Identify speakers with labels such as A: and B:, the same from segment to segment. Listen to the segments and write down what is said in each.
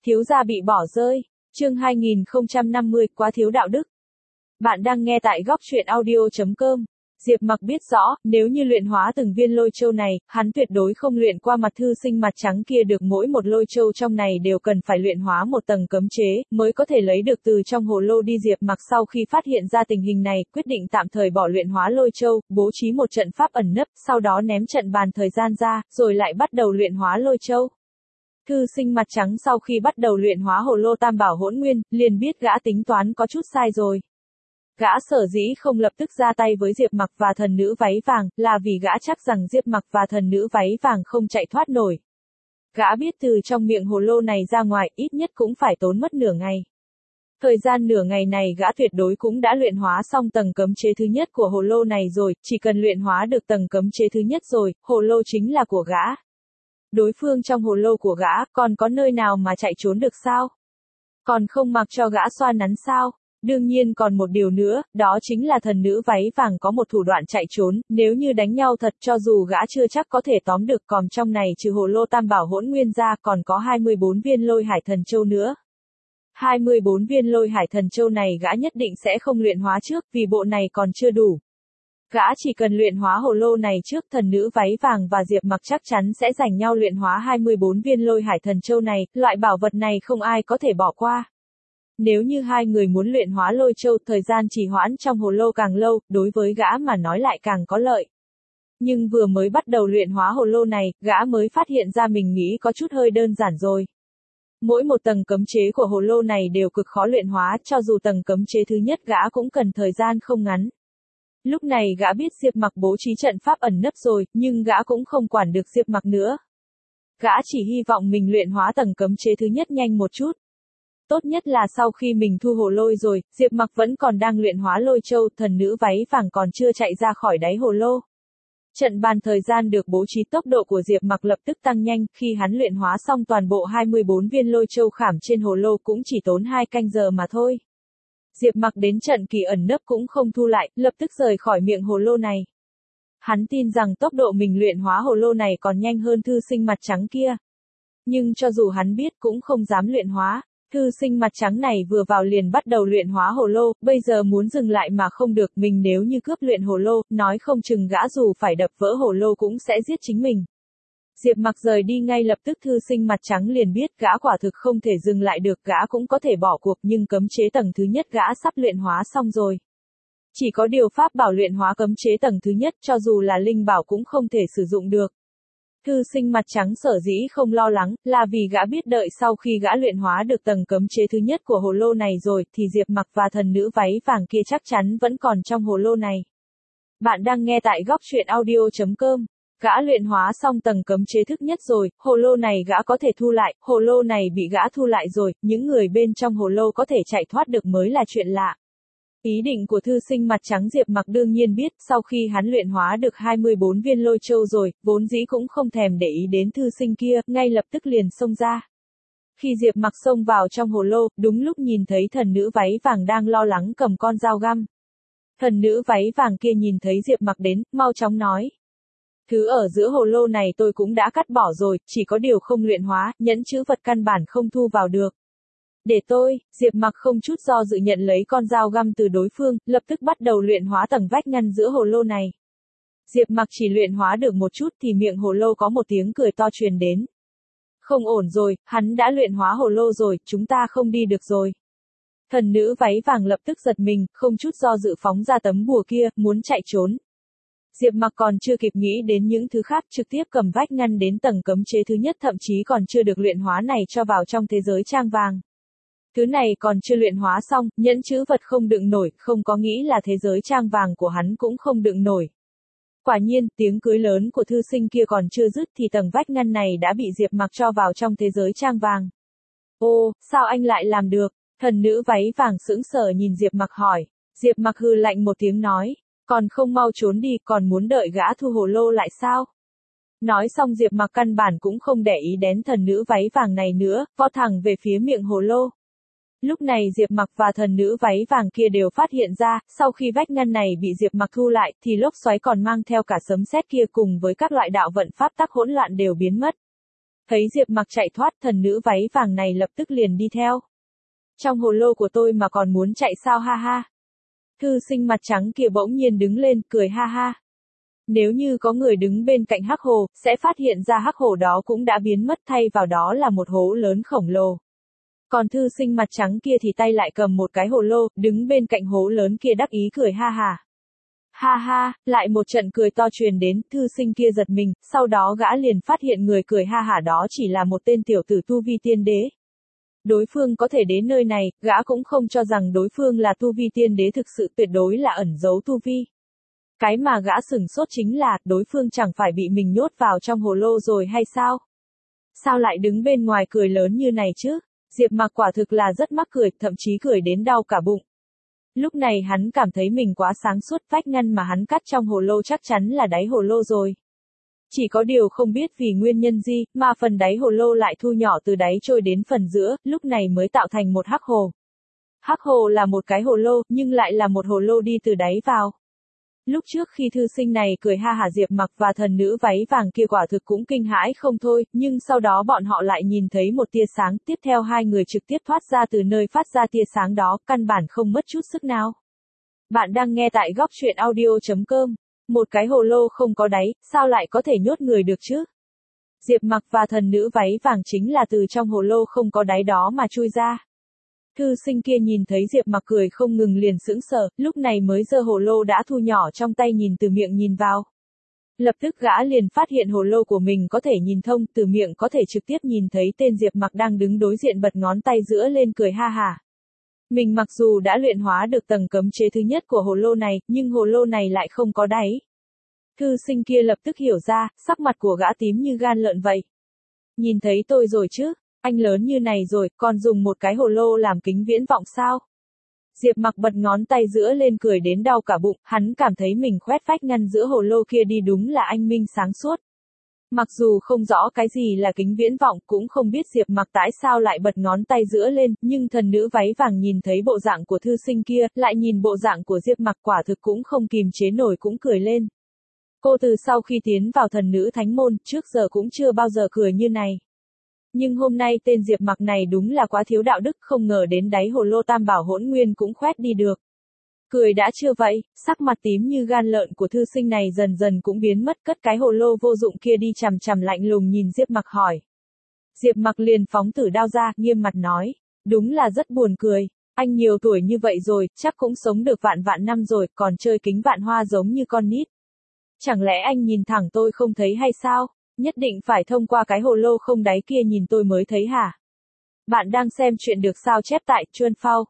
A: Thiếu gia bị bỏ rơi. Chương 2050, quá thiếu đạo đức. Bạn đang nghe tại góc truyện audio.com. Diệp Mặc biết rõ, nếu như luyện hóa từng viên lôi châu này, hắn tuyệt đối không luyện qua mặt thư sinh mặt trắng kia được, mỗi một lôi châu trong này đều cần phải luyện hóa một tầng cấm chế, mới có thể lấy được từ trong hồ lô đi. Diệp Mặc sau khi phát hiện ra tình hình này, quyết định tạm thời bỏ luyện hóa lôi châu, bố trí một trận pháp ẩn nấp, sau đó ném trận bàn thời gian ra, rồi lại bắt đầu luyện hóa lôi châu. Thư sinh mặt trắng sau khi bắt đầu luyện hóa hồ lô tam bảo hỗn nguyên, liền biết gã tính toán có chút sai rồi. Gã sở dĩ không lập tức ra tay với Diệp Mặc và thần nữ váy vàng, là vì gã chắc rằng Diệp Mặc và thần nữ váy vàng không chạy thoát nổi. Gã biết từ trong miệng hồ lô này ra ngoài, ít nhất cũng phải tốn mất nửa ngày. Thời gian nửa ngày này gã tuyệt đối cũng đã luyện hóa xong tầng cấm chế thứ nhất của hồ lô này rồi, chỉ cần luyện hóa được tầng cấm chế thứ nhất rồi, hồ lô chính là của gã. Đối phương trong hồ lô của gã, còn có nơi nào mà chạy trốn được sao? Còn không mặc cho gã xoa nắn sao? Đương nhiên còn một điều nữa, đó chính là thần nữ váy vàng có một thủ đoạn chạy trốn, nếu như đánh nhau thật cho dù gã chưa chắc có thể tóm được, còn trong này trừ hồ lô tam bảo hỗn nguyên ra còn có 24 viên lôi hải thần châu nữa. 24 viên lôi hải thần châu này gã nhất định sẽ không luyện hóa trước, vì bộ này còn chưa đủ. Gã chỉ cần luyện hóa hồ lô này trước, thần nữ váy vàng và Diệp Mặc chắc chắn sẽ giành nhau luyện hóa 24 viên lôi hải thần châu này, loại bảo vật này không ai có thể bỏ qua. Nếu như hai người muốn luyện hóa lôi châu, thời gian trì hoãn trong hồ lô càng lâu, đối với gã mà nói lại càng có lợi. Nhưng vừa mới bắt đầu luyện hóa hồ lô này, gã mới phát hiện ra mình nghĩ có chút hơi đơn giản rồi. Mỗi một tầng cấm chế của hồ lô này đều cực khó luyện hóa, cho dù tầng cấm chế thứ nhất gã cũng cần thời gian không ngắn. Lúc này gã biết Diệp Mặc bố trí trận pháp ẩn nấp rồi, nhưng gã cũng không quản được Diệp Mặc nữa. Gã chỉ hy vọng mình luyện hóa tầng cấm chế thứ nhất nhanh một chút. Tốt nhất là sau khi mình thu hồ lôi rồi, Diệp Mặc vẫn còn đang luyện hóa lôi châu, thần nữ váy vàng còn chưa chạy ra khỏi đáy hồ lô. Trận bàn thời gian được bố trí, tốc độ của Diệp Mặc lập tức tăng nhanh, khi hắn luyện hóa xong toàn bộ 24 viên lôi châu khảm trên hồ lô cũng chỉ tốn 2 canh giờ mà thôi. Diệp Mặc đến trận kỳ ẩn nấp cũng không thu lại, lập tức rời khỏi miệng hồ lô này. Hắn tin rằng tốc độ mình luyện hóa hồ lô này còn nhanh hơn thư sinh mặt trắng kia. Nhưng cho dù hắn biết cũng không dám luyện hóa. Thư sinh mặt trắng này vừa vào liền bắt đầu luyện hóa hồ lô, bây giờ muốn dừng lại mà không được, mình nếu như cướp luyện hồ lô, nói không chừng gã dù phải đập vỡ hồ lô cũng sẽ giết chính mình. Diệp Mặc rời đi ngay lập tức, thư sinh mặt trắng liền biết gã quả thực không thể dừng lại được, gã cũng có thể bỏ cuộc, nhưng cấm chế tầng thứ nhất gã sắp luyện hóa xong rồi. Chỉ có điều pháp bảo luyện hóa cấm chế tầng thứ nhất, cho dù là linh bảo cũng không thể sử dụng được. Thư sinh mặt trắng sở dĩ không lo lắng, là vì gã biết đợi sau khi gã luyện hóa được tầng cấm chế thứ nhất của hồ lô này rồi, thì Diệp Mặc và thần nữ váy vàng kia chắc chắn vẫn còn trong hồ lô này. Bạn đang nghe tại góc truyện audio.com. Gã luyện hóa xong tầng cấm chế thứ nhất rồi, hồ lô này gã có thể thu lại, hồ lô này bị gã thu lại rồi, những người bên trong hồ lô có thể chạy thoát được mới là chuyện lạ. Ý định của thư sinh mặt trắng Diệp Mặc đương nhiên biết, sau khi hắn luyện hóa được 24 viên lôi châu rồi, vốn dĩ cũng không thèm để ý đến thư sinh kia, ngay lập tức liền xông ra. Khi Diệp Mặc xông vào trong hồ lô, đúng lúc nhìn thấy thần nữ váy vàng đang lo lắng cầm con dao găm. Thần nữ váy vàng kia nhìn thấy Diệp Mặc đến, mau chóng nói. Thứ ở giữa hồ lô này tôi cũng đã cắt bỏ rồi, chỉ có điều không luyện hóa, nhẫn chữ vật căn bản không thu vào được. Để tôi, Diệp Mặc không chút do dự nhận lấy con dao găm từ đối phương, lập tức bắt đầu luyện hóa tầng vách ngăn giữa hồ lô này. Diệp Mặc chỉ luyện hóa được một chút thì miệng hồ lô có một tiếng cười to truyền đến. Không ổn rồi, hắn đã luyện hóa hồ lô rồi, chúng ta không đi được rồi. Thần nữ váy vàng lập tức giật mình, không chút do dự phóng ra tấm bùa kia, muốn chạy trốn. Diệp Mặc còn chưa kịp nghĩ đến những thứ khác, trực tiếp cầm vách ngăn đến tầng cấm chế thứ nhất, thậm chí còn chưa được luyện hóa này cho vào trong thế giới trang vàng. Thứ này còn chưa luyện hóa xong, nhẫn chữ vật không đựng nổi, không có nghĩ là thế giới trang vàng của hắn cũng không đựng nổi. Quả nhiên, tiếng cười lớn của thư sinh kia còn chưa dứt thì tầng vách ngăn này đã bị Diệp Mặc cho vào trong thế giới trang vàng. Ô, sao anh lại làm được? Thần nữ váy vàng sững sờ nhìn Diệp Mặc hỏi. Diệp Mặc hừ lạnh một tiếng nói, còn không mau trốn đi, còn muốn đợi gã thu hồ lô lại sao? Nói xong Diệp Mặc căn bản cũng không để ý đến thần nữ váy vàng này nữa, vọt thẳng về phía miệng hồ lô. Lúc này Diệp Mặc và thần nữ váy vàng kia đều phát hiện ra, sau khi vách ngăn này bị Diệp Mặc thu lại, thì lốc xoáy còn mang theo cả sấm sét kia cùng với các loại đạo vận pháp tắc hỗn loạn đều biến mất. Thấy Diệp Mặc chạy thoát, thần nữ váy vàng này lập tức liền đi theo. Trong hồ lô của tôi mà còn muốn chạy sao, ha ha. Thư sinh mặt trắng kia bỗng nhiên đứng lên, cười ha ha. Nếu như có người đứng bên cạnh hắc hồ, sẽ phát hiện ra hắc hồ đó cũng đã biến mất, thay vào đó là một hố lớn khổng lồ. Còn thư sinh mặt trắng kia thì tay lại cầm một cái hồ lô, đứng bên cạnh hố lớn kia đắc ý cười ha ha. Ha ha, lại một trận cười to truyền đến, thư sinh kia giật mình, sau đó gã liền phát hiện người cười ha hả đó chỉ là một tên tiểu tử tu vi tiên đế. Đối phương có thể đến nơi này, gã cũng không cho rằng đối phương là tu vi tiên đế thực sự, tuyệt đối là ẩn giấu tu vi. Cái mà gã sửng sốt chính là, đối phương chẳng phải bị mình nhốt vào trong hồ lô rồi hay sao? Sao lại đứng bên ngoài cười lớn như này chứ? Diệp Mặc quả thực là rất mắc cười, thậm chí cười đến đau cả bụng. Lúc này hắn cảm thấy mình quá sáng suốt, vách ngăn mà hắn cắt trong hồ lô chắc chắn là đáy hồ lô rồi. Chỉ có điều không biết vì nguyên nhân gì, mà phần đáy hồ lô lại thu nhỏ từ đáy trôi đến phần giữa, lúc này mới tạo thành một hắc hồ. Hắc hồ là một cái hồ lô, nhưng lại là một hồ lô đi từ đáy vào. Lúc trước khi thư sinh này cười ha hả, Diệp Mặc và thần nữ váy vàng kia quả thực cũng kinh hãi không thôi, nhưng sau đó bọn họ lại nhìn thấy một tia sáng, tiếp theo hai người trực tiếp thoát ra từ nơi phát ra tia sáng đó, căn bản không mất chút sức nào. Bạn đang nghe tại góc truyện audio.com. Một cái hồ lô không có đáy, sao lại có thể nhốt người được chứ? Diệp Mặc và thần nữ váy vàng chính là từ trong hồ lô không có đáy đó mà chui ra. Thư sinh kia nhìn thấy Diệp Mặc cười không ngừng liền sững sờ, lúc này mới giơ hồ lô đã thu nhỏ trong tay nhìn từ miệng nhìn vào. Lập tức gã liền phát hiện hồ lô của mình có thể nhìn thông, từ miệng có thể trực tiếp nhìn thấy tên Diệp Mặc đang đứng đối diện, bật ngón tay giữa lên cười ha hả. Mình mặc dù đã luyện hóa được tầng cấm chế thứ nhất của hồ lô này, nhưng hồ lô này lại không có đáy. Thư sinh kia lập tức hiểu ra, sắc mặt của gã tím như gan lợn vậy. Nhìn thấy tôi rồi chứ? Anh lớn như này rồi, còn dùng một cái hồ lô làm kính viễn vọng sao? Diệp Mặc bật ngón tay giữa lên cười đến đau cả bụng, hắn cảm thấy mình khoét vách ngăn giữa hồ lô kia đi đúng là anh minh sáng suốt. Mặc dù không rõ cái gì là kính viễn vọng, cũng không biết Diệp Mặc tại sao lại bật ngón tay giữa lên, nhưng thần nữ váy vàng nhìn thấy bộ dạng của thư sinh kia, lại nhìn bộ dạng của Diệp Mặc, quả thực cũng không kìm chế nổi cũng cười lên. Cô từ sau khi tiến vào thần nữ thánh môn, trước giờ cũng chưa bao giờ cười như này. Nhưng hôm nay tên Diệp Mặc này đúng là quá thiếu đạo đức, không ngờ đến đáy hồ lô tam bảo hỗn nguyên cũng khoét đi được. Cười đã chưa vậy, sắc mặt tím như gan lợn của thư sinh này dần dần cũng biến mất, cất cái hồ lô vô dụng kia đi, chằm chằm lạnh lùng nhìn Diệp Mặc hỏi. Diệp Mặc liền phóng tử đao ra, nghiêm mặt nói, đúng là rất buồn cười, anh nhiều tuổi như vậy rồi, chắc cũng sống được vạn vạn năm rồi, còn chơi kính vạn hoa giống như con nít. Chẳng lẽ anh nhìn thẳng tôi không thấy hay sao? Nhất định phải thông qua cái hồ lô không đáy kia nhìn tôi mới thấy hả? Bạn đang xem chuyện được sao chép tại Chuanphao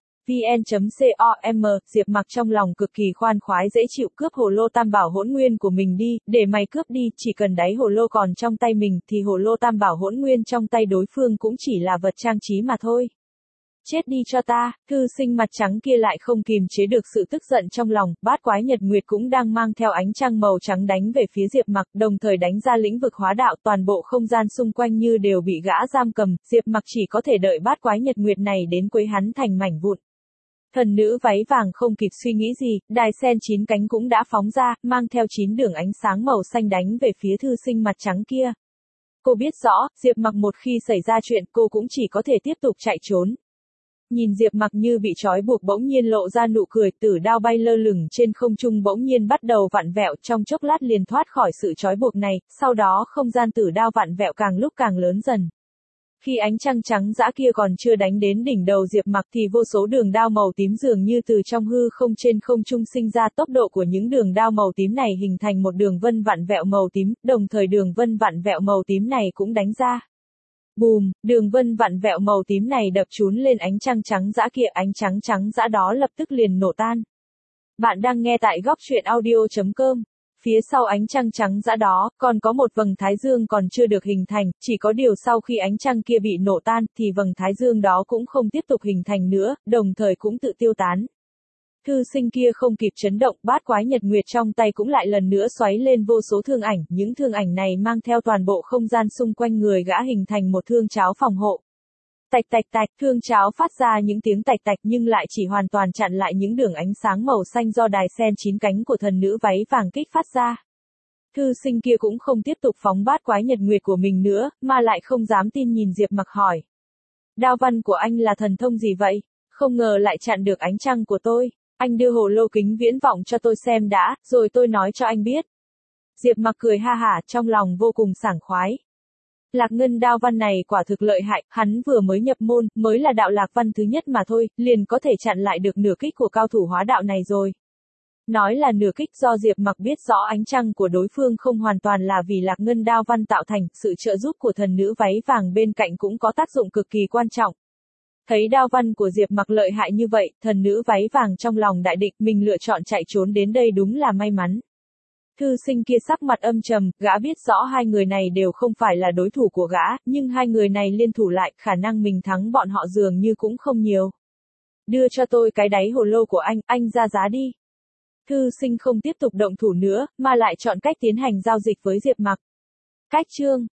A: vn.com. Diệp Mặc trong lòng cực kỳ khoan khoái dễ chịu, cướp hồ lô tam bảo hỗn nguyên của mình đi, để mày cướp đi, chỉ cần đáy hồ lô còn trong tay mình thì hồ lô tam bảo hỗn nguyên trong tay đối phương cũng chỉ là vật trang trí mà thôi. Chết đi cho ta, thư sinh mặt trắng kia lại không kìm chế được sự tức giận trong lòng, bát quái nhật nguyệt cũng đang mang theo ánh trăng màu trắng đánh về phía Diệp Mặc, đồng thời đánh ra lĩnh vực hóa đạo, toàn bộ không gian xung quanh như đều bị gã giam cầm, Diệp Mặc chỉ có thể đợi bát quái nhật nguyệt này đến quấy hắn thành mảnh vụn. Thần nữ váy vàng không kịp suy nghĩ gì, đài sen 9 cánh cũng đã phóng ra, mang theo 9 đường ánh sáng màu xanh đánh về phía thư sinh mặt trắng kia. Cô biết rõ, Diệp Mặc một khi xảy ra chuyện, cô cũng chỉ có thể tiếp tục chạy trốn. Nhìn Diệp Mặc như bị trói buộc, bỗng nhiên lộ ra nụ cười, tử đao bay lơ lửng trên không trung bỗng nhiên bắt đầu vặn vẹo, trong chốc lát liền thoát khỏi sự trói buộc này, sau đó không gian tử đao vặn vẹo càng lúc càng lớn dần. Khi ánh trăng trắng dã kia còn chưa đánh đến đỉnh đầu Diệp Mặc thì vô số đường đao màu tím dường như từ trong hư không trên không trung sinh ra, tốc độ của những đường đao màu tím này hình thành một đường vân vặn vẹo màu tím, đồng thời đường vân vặn vẹo màu tím này cũng đánh ra. Bùm, đường vân vặn vẹo màu tím này đập trúng lên ánh trăng trắng dã kia, ánh trắng trắng dã đó lập tức liền nổ tan. Bạn đang nghe tại góc truyện audio.com. Phía sau ánh trăng trắng dã đó, còn có một vầng thái dương còn chưa được hình thành, chỉ có điều sau khi ánh trăng kia bị nổ tan, thì vầng thái dương đó cũng không tiếp tục hình thành nữa, đồng thời cũng tự tiêu tán. Thư sinh kia không kịp chấn động, bát quái nhật nguyệt trong tay cũng lại lần nữa xoáy lên vô số thương ảnh, những thương ảnh này mang theo toàn bộ không gian xung quanh người gã hình thành một thương cháo phòng hộ. Tạch tạch tạch, thương cháo phát ra những tiếng tạch tạch nhưng lại chỉ hoàn toàn chặn lại những đường ánh sáng màu xanh do đài sen 9 cánh của thần nữ váy vàng kích phát ra. Thư sinh kia cũng không tiếp tục phóng bát quái nhật nguyệt của mình nữa, mà lại không dám tin nhìn Diệp Mặc hỏi. Đao văn của anh là thần thông gì vậy? Không ngờ lại chặn được ánh trăng của tôi. Anh đưa hồ lô kính viễn vọng cho tôi xem đã, rồi tôi nói cho anh biết. Diệp Mặc cười ha hả, trong lòng vô cùng sảng khoái. Lạc ngân đao văn này quả thực lợi hại, hắn vừa mới nhập môn, mới là đạo lạc văn thứ nhất mà thôi, liền có thể chặn lại được nửa kích của cao thủ hóa đạo này rồi. Nói là nửa kích do Diệp Mặc biết rõ ánh trăng của đối phương không hoàn toàn là vì lạc ngân đao văn tạo thành, sự trợ giúp của thần nữ váy vàng bên cạnh cũng có tác dụng cực kỳ quan trọng. Thấy đao văn của Diệp Mặc lợi hại như vậy, thần nữ váy vàng trong lòng đại định, mình lựa chọn chạy trốn đến đây đúng là may mắn. Thư sinh kia sắc mặt âm trầm, gã biết rõ hai người này đều không phải là đối thủ của gã, nhưng hai người này liên thủ lại, khả năng mình thắng bọn họ dường như cũng không nhiều. Đưa cho tôi cái đáy hồ lô của anh ra giá đi. Thư sinh không tiếp tục động thủ nữa, mà lại chọn cách tiến hành giao dịch với Diệp Mặc. Cách chương